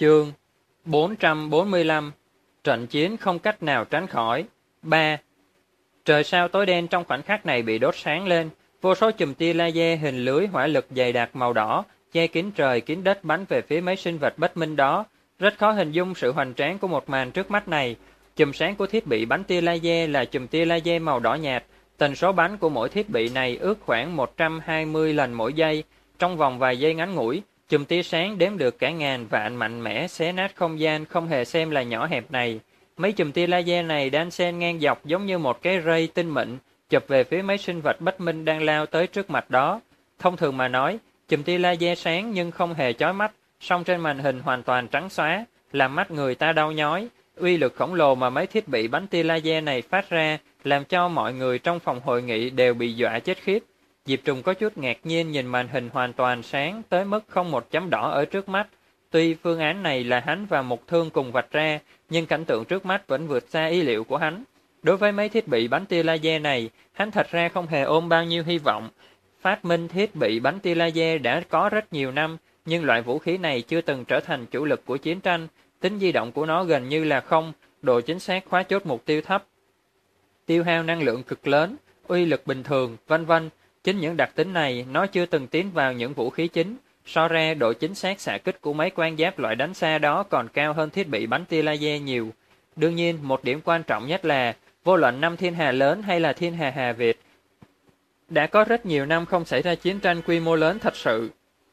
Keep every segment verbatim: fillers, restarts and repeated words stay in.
Chương bốn trăm bốn mươi lăm. Trận chiến không cách nào tránh khỏi. ba. Trời sao tối đen trong khoảnh khắc này bị đốt sáng lên, vô số chùm tia laser hình lưới hỏa lực dày đặc màu đỏ che kín trời kín đất bắn về phía mấy sinh vật bất minh đó. Rất khó hình dung sự hoành tráng của một màn trước mắt này. Chùm sáng của thiết bị bắn tia laser là chùm tia laser màu đỏ nhạt. Tần số bắn của mỗi thiết bị này ước khoảng một trăm hai mươi lần mỗi giây. Trong vòng vài giây ngắn ngủi, chùm tia sáng đếm được cả ngàn vạn mạnh mẽ xé nát không gian không hề xem là nhỏ hẹp này. Mấy chùm tia laser này đan xen ngang dọc giống như một cái rây tinh mịn chụp về phía mấy sinh vật bất minh đang lao tới trước mặt đó. Thông thường mà nói, chùm tia laser sáng nhưng không hề chói mắt, song trên màn hình hoàn toàn trắng xóa, làm mắt người ta đau nhói. Uy lực khổng lồ mà mấy thiết bị bắn tia laser này phát ra làm cho mọi người trong phòng hội nghị đều bị dọa chết khiếp. Diệp Trùng có chút ngạc nhiên nhìn màn hình hoàn toàn sáng tới mức không một chấm đỏ ở trước mắt. Tuy phương án này là hắn và Mục Thương cùng vạch ra, nhưng cảnh tượng trước mắt vẫn vượt xa ý liệu của hắn. Đối với mấy thiết bị bắn tia laser này, hắn thật ra không hề ôm bao nhiêu hy vọng. Phát minh thiết bị bắn tia laser đã có rất nhiều năm, nhưng loại vũ khí này chưa từng trở thành chủ lực của chiến tranh. Tính di động của nó gần như là không, độ chính xác khóa chốt mục tiêu thấp, tiêu hao năng lượng cực lớn, uy lực bình thường, vân vân. Chính những đặc tính này nó chưa từng tiến vào những vũ khí chính. So ra độ chính xác xạ kích của mấy quan giáp loại đánh xa đó còn cao hơn thiết bị bắn tia laser nhiều. Đương nhiên, một điểm quan trọng nhất là vô luận năm thiên hà lớn hay là thiên hà Hà Việt, đã có rất nhiều năm không xảy ra chiến tranh quy mô lớn thật sự.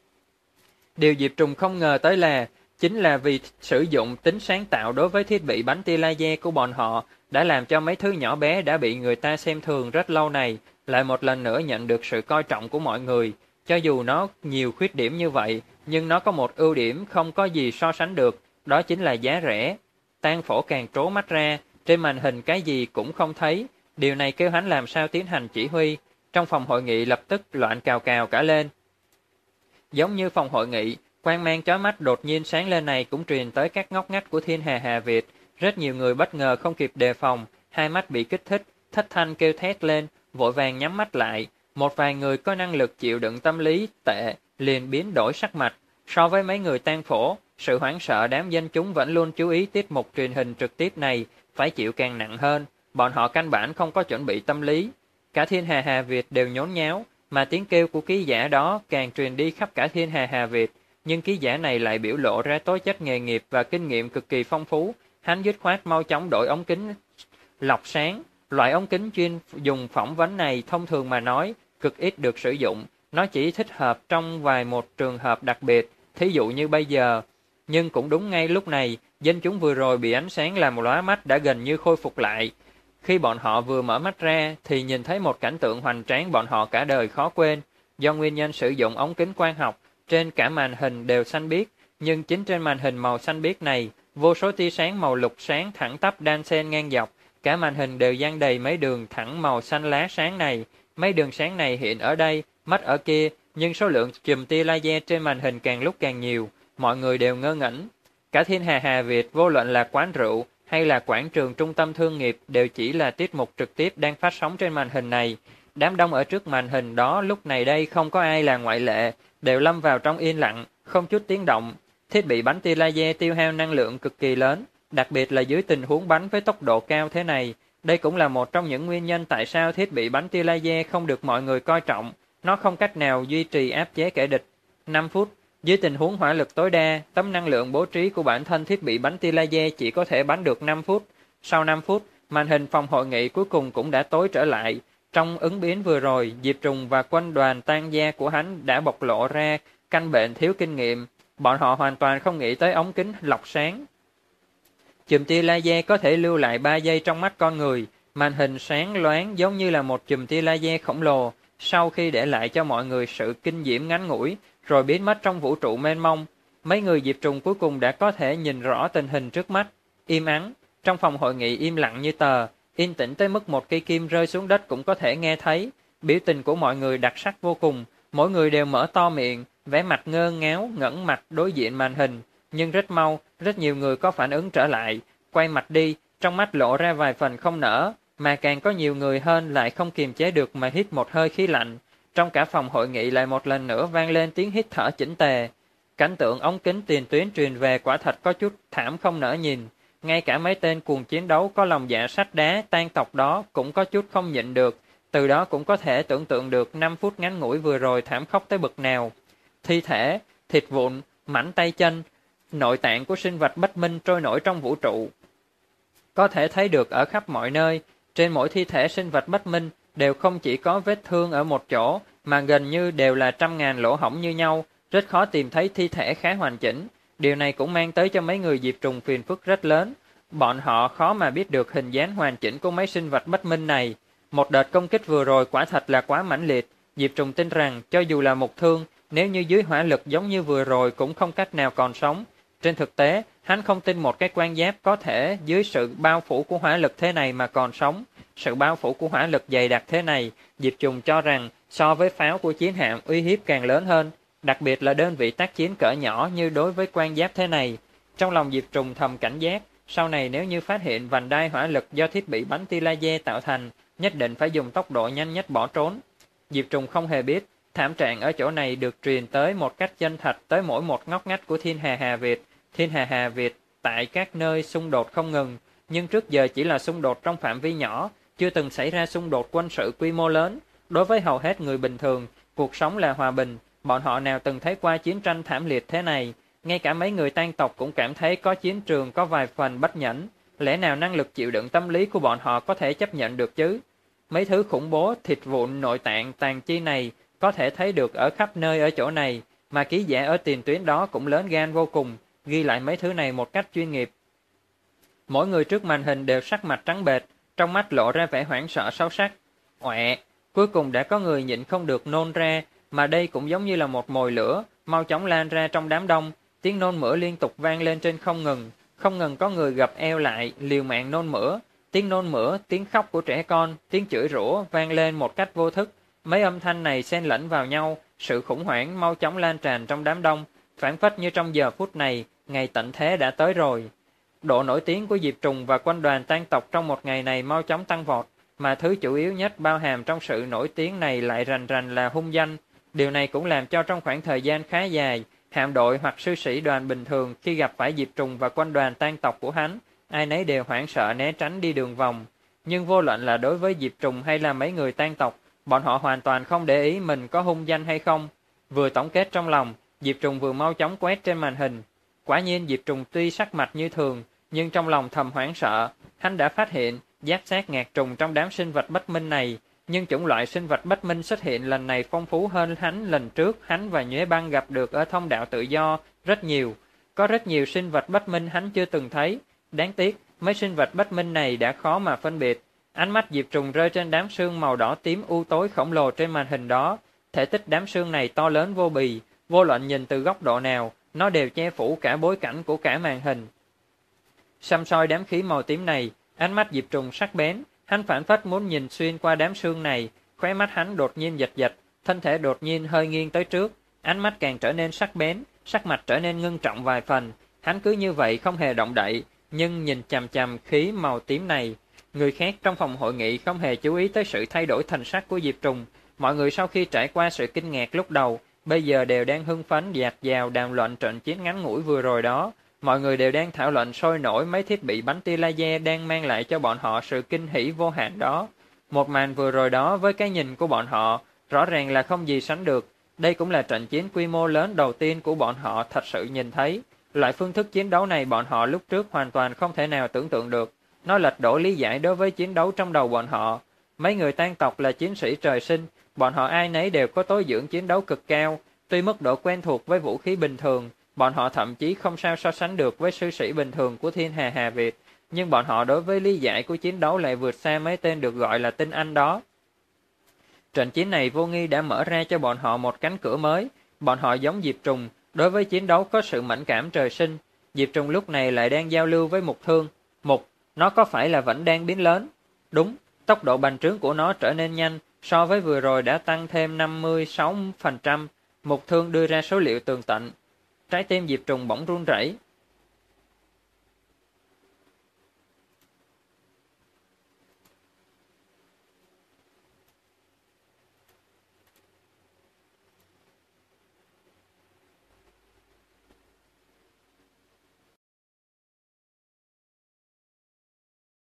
Điều Diệp Trùng không ngờ tới là chính là vì sử dụng tính sáng tạo đối với thiết bị bắn tia laser của bọn họ đã làm cho mấy thứ nhỏ bé đã bị người ta xem thường rất lâu này lại một lần nữa nhận được sự coi trọng của mọi người. Cho dù nó nhiều khuyết điểm như vậy, nhưng nó có một ưu điểm không có gì so sánh được, đó chính là giá rẻ. Tang Phổ càng trố mắt ra, trên màn hình cái gì cũng không thấy, điều này kêu hắn làm sao tiến hành chỉ huy. Trong phòng hội nghị lập tức loạn cào cào cả lên. Giống như phòng hội nghị, quang mang chói mắt đột nhiên sáng lên này cũng truyền tới các ngóc ngách của thiên hà Hà Việt. Rất nhiều người bất ngờ không kịp đề phòng, hai mắt bị kích thích, thất thanh kêu thét lên, vội vàng nhắm mắt lại. Một vài người có năng lực chịu đựng tâm lý tệ liền biến đổi sắc mặt. So với mấy người Tang Phổ, sự hoảng sợ đám dân chúng vẫn luôn chú ý tiết mục truyền hình trực tiếp này phải chịu càng nặng hơn. Bọn họ căn bản không có chuẩn bị tâm lý. Cả thiên hà Hà Việt đều nhốn nháo, mà tiếng kêu của ký giả đó càng truyền đi khắp cả thiên hà Hà Việt. Nhưng ký giả này lại biểu lộ ra tố chất nghề nghiệp và kinh nghiệm cực kỳ phong phú. Hắn dứt khoát mau chóng đổi ống kính lọc sáng. Loại ống kính chuyên dùng phỏng vấn này thông thường mà nói cực ít được sử dụng, nó chỉ thích hợp trong vài một trường hợp đặc biệt, thí dụ như bây giờ. Nhưng cũng đúng ngay lúc này, dân chúng vừa rồi bị ánh sáng làm lóa mắt đã gần như khôi phục lại. Khi bọn họ vừa mở mắt ra thì nhìn thấy một cảnh tượng hoành tráng bọn họ cả đời khó quên. Do nguyên nhân sử dụng ống kính quang học, trên cả màn hình đều xanh biếc, nhưng chính trên màn hình màu xanh biếc này, vô số tia sáng màu lục sáng thẳng tắp đan xen ngang dọc, cả màn hình đều dang đầy mấy đường thẳng màu xanh lá sáng này. Mấy đường sáng này hiện ở đây, mất ở kia, nhưng số lượng chùm tia laser trên màn hình càng lúc càng nhiều, mọi người đều ngơ ngẩn. Cả thiên hà Hà Việt, vô luận là quán rượu hay là quảng trường trung tâm thương nghiệp đều chỉ là tiết mục trực tiếp đang phát sóng trên màn hình này. Đám đông ở trước màn hình đó lúc này đây không có ai là ngoại lệ, đều lâm vào trong yên lặng, không chút tiếng động. Thiết bị bắn tia laser tiêu hao năng lượng cực kỳ lớn, đặc biệt là dưới tình huống bắn với tốc độ cao thế này. Đây cũng là một trong những nguyên nhân tại sao thiết bị bắn tia laser không được mọi người coi trọng. Nó không cách nào duy trì áp chế kẻ địch. năm phút, dưới tình huống hỏa lực tối đa, tấm năng lượng bố trí của bản thân thiết bị bắn tia laser chỉ có thể bắn được năm phút. Sau năm phút, màn hình phòng hội nghị cuối cùng cũng đã tối trở lại. Trong ứng biến vừa rồi, Diệp Trùng và quân đoàn tan gia của hắn đã bộc lộ ra căn bệnh thiếu kinh nghiệm. Bọn họ hoàn toàn không nghĩ tới ống kính lọc sáng. Chùm tia laser có thể lưu lại ba giây trong mắt con người, màn hình sáng loáng giống như là một chùm tia laser khổng lồ, sau khi để lại cho mọi người sự kinh diễm ngắn ngủi, rồi biến mất trong vũ trụ mênh mông. Mấy người Diệp Trùng cuối cùng đã có thể nhìn rõ tình hình trước mắt. Im ắng, trong phòng hội nghị im lặng như tờ, yên tĩnh tới mức một cây kim rơi xuống đất cũng có thể nghe thấy. Biểu tình của mọi người đặc sắc vô cùng, mỗi người đều mở to miệng, vẻ mặt ngơ ngáo, ngẩng mặt đối diện màn hình. Nhưng rất mau, rất nhiều người có phản ứng trở lại, quay mặt đi, trong mắt lộ ra vài phần không nỡ, mà càng có nhiều người hơn lại không kiềm chế được mà hít một hơi khí lạnh. Trong cả phòng hội nghị lại một lần nữa vang lên tiếng hít thở chỉnh tề. Cảnh tượng ống kính tiền tuyến truyền về quả thật có chút thảm không nỡ nhìn. Ngay cả mấy tên cuồng chiến đấu có lòng dạ sắt đá tan tộc đó cũng có chút không nhịn được. Từ đó cũng có thể tưởng tượng được năm phút ngắn ngủi vừa rồi thảm khốc tới bực nào. Thi thể, thịt vụn, mảnh tay chân, nội tạng của sinh vật bất minh trôi nổi trong vũ trụ. Có thể thấy được ở khắp mọi nơi, trên mỗi thi thể sinh vật bất minh đều không chỉ có vết thương ở một chỗ, mà gần như đều là trăm ngàn lỗ hổng như nhau, rất khó tìm thấy thi thể khá hoàn chỉnh. Điều này cũng mang tới cho mấy người diệp trùng phiền phức rất lớn. Bọn họ khó mà biết được hình dáng hoàn chỉnh của mấy sinh vật bất minh này. Một đợt công kích vừa rồi quả thật là quá mãnh liệt. Diệp trùng tin rằng cho dù là một thương, nếu như dưới hỏa lực giống như vừa rồi cũng không cách nào còn sống. Trên thực tế, hắn không tin một cái quan giáp có thể dưới sự bao phủ của hỏa lực thế này mà còn sống. Sự bao phủ của hỏa lực dày đặc thế này, Diệp Trùng cho rằng so với pháo của chiến hạm uy hiếp càng lớn hơn, đặc biệt là đơn vị tác chiến cỡ nhỏ như đối với quan giáp thế này. Trong lòng Diệp Trùng thầm cảnh giác, sau này nếu như phát hiện vành đai hỏa lực do thiết bị bắn tia laser tạo thành, nhất định phải dùng tốc độ nhanh nhất bỏ trốn. Diệp Trùng không hề biết, thảm trạng ở chỗ này được truyền tới một cách chân thật tới mỗi một ngóc ngách của thiên hà Hà Việt. Thiên hà Hà Việt tại các nơi xung đột không ngừng, nhưng trước giờ chỉ là xung đột trong phạm vi nhỏ, chưa từng xảy ra xung đột quân sự quy mô lớn. Đối với hầu hết người bình thường, cuộc sống là hòa bình, bọn họ nào từng thấy qua chiến tranh thảm liệt thế này. Ngay cả mấy người tan tộc cũng cảm thấy có chiến trường có vài phần bất nhẫn. Lẽ nào năng lực chịu đựng tâm lý của bọn họ có thể chấp nhận được chứ? Mấy thứ khủng bố, thịt vụn, nội tạng, tàn chi này có thể thấy được ở khắp nơi ở chỗ này, mà ký giả ở tiền tuyến đó cũng lớn gan vô cùng, ghi lại mấy thứ này một cách chuyên nghiệp. Mỗi người trước màn hình đều sắc mặt trắng bệch, trong mắt lộ ra vẻ hoảng sợ sâu sắc. Oẹ, cuối cùng đã có người nhịn không được nôn ra, mà đây cũng giống như là một mồi lửa, mau chóng lan ra trong đám đông, tiếng nôn mửa liên tục vang lên trên không ngừng, không ngừng có người gập eo lại, liều mạng nôn mửa, tiếng nôn mửa, tiếng khóc của trẻ con, tiếng chửi rủa vang lên một cách vô thức, mấy âm thanh này xen lẫn vào nhau, sự khủng hoảng mau chóng lan tràn trong đám đông, phảng phất như trong giờ phút này, ngày tận thế đã tới rồi. Độ nổi tiếng của Diệp Trùng và quân đoàn tan tộc trong một ngày này mau chóng tăng vọt, mà thứ chủ yếu nhất bao hàm trong sự nổi tiếng này lại rành rành là hung danh. Điều này cũng làm cho trong khoảng thời gian khá dài, hạm đội hoặc sư sĩ đoàn bình thường khi gặp phải Diệp Trùng và quân đoàn tan tộc của hắn, ai nấy đều hoảng sợ né tránh đi đường vòng. Nhưng vô luận là đối với Diệp Trùng hay là mấy người tan tộc, bọn họ hoàn toàn không để ý mình có hung danh hay không. Vừa tổng kết trong lòng, Diệp Trùng vừa mau chóng quét trên màn hình. Quả nhiên Diệp Trùng tuy sắc mặt như thường, nhưng trong lòng thầm hoảng sợ. Hắn đã phát hiện giáp xác ngạc trùng trong đám sinh vật bất minh này, nhưng chủng loại sinh vật bất minh xuất hiện lần này phong phú hơn hắn lần trước hắn và Nhuế Băng gặp được ở thông đạo tự do rất nhiều. Có rất nhiều sinh vật bất minh hắn chưa từng thấy. Đáng tiếc, mấy sinh vật bất minh này đã khó mà phân biệt. Ánh mắt Diệp Trùng rơi trên đám xương màu đỏ tím u tối khổng lồ trên màn hình đó. Thể tích đám xương này to lớn vô bì, vô luận nhìn từ góc độ nào, nó đều che phủ cả bối cảnh của cả màn hình. Săm soi đám khí màu tím này, ánh mắt Diệp Trùng sắc bén, hắn phảng phất muốn nhìn xuyên qua đám xương này, khóe mắt hắn đột nhiên giật giật, thân thể đột nhiên hơi nghiêng tới trước, ánh mắt càng trở nên sắc bén, sắc mặt trở nên ngưng trọng vài phần, hắn cứ như vậy không hề động đậy, nhưng nhìn chằm chằm khí màu tím này. Người khác trong phòng hội nghị không hề chú ý tới sự thay đổi thần sắc của Diệp Trùng, mọi người sau khi trải qua sự kinh ngạc lúc đầu, bây giờ đều đang hưng phấn dạt dào đàm luận trận chiến ngắn ngủi vừa rồi đó. Mọi người đều đang thảo luận sôi nổi mấy thiết bị bắn tia laser đang mang lại cho bọn họ sự kinh hỉ vô hạn đó. Một màn vừa rồi đó với cái nhìn của bọn họ, rõ ràng là không gì sánh được. Đây cũng là trận chiến quy mô lớn đầu tiên của bọn họ thật sự nhìn thấy. Loại phương thức chiến đấu này bọn họ lúc trước hoàn toàn không thể nào tưởng tượng được. Nó lệch đổ lý giải đối với chiến đấu trong đầu bọn họ. Mấy người tan tộc là chiến sĩ trời sinh, bọn họ ai nấy đều có tố dưỡng chiến đấu cực cao. Tuy mức độ quen thuộc với vũ khí bình thường, bọn họ thậm chí không sao so sánh được với sư sĩ bình thường của thiên hà Hà Việt, nhưng bọn họ đối với lý giải của chiến đấu lại vượt xa mấy tên được gọi là tinh anh đó. Trận chiến này vô nghi đã mở ra cho bọn họ một cánh cửa mới, bọn họ giống Diệp Trùng, đối với chiến đấu có sự mẫn cảm trời sinh. Diệp Trùng lúc này lại đang giao lưu với Mục Thương. Mục, nó có phải là vẫn đang biến lớn? Đúng, tốc độ bành trướng của nó trở nên nhanh, so với vừa rồi đã tăng thêm năm mươi sáu phần trăm. Mục Thương đưa ra số liệu tường tận. Trái tim Diệp Trùng bỗng run rẩy,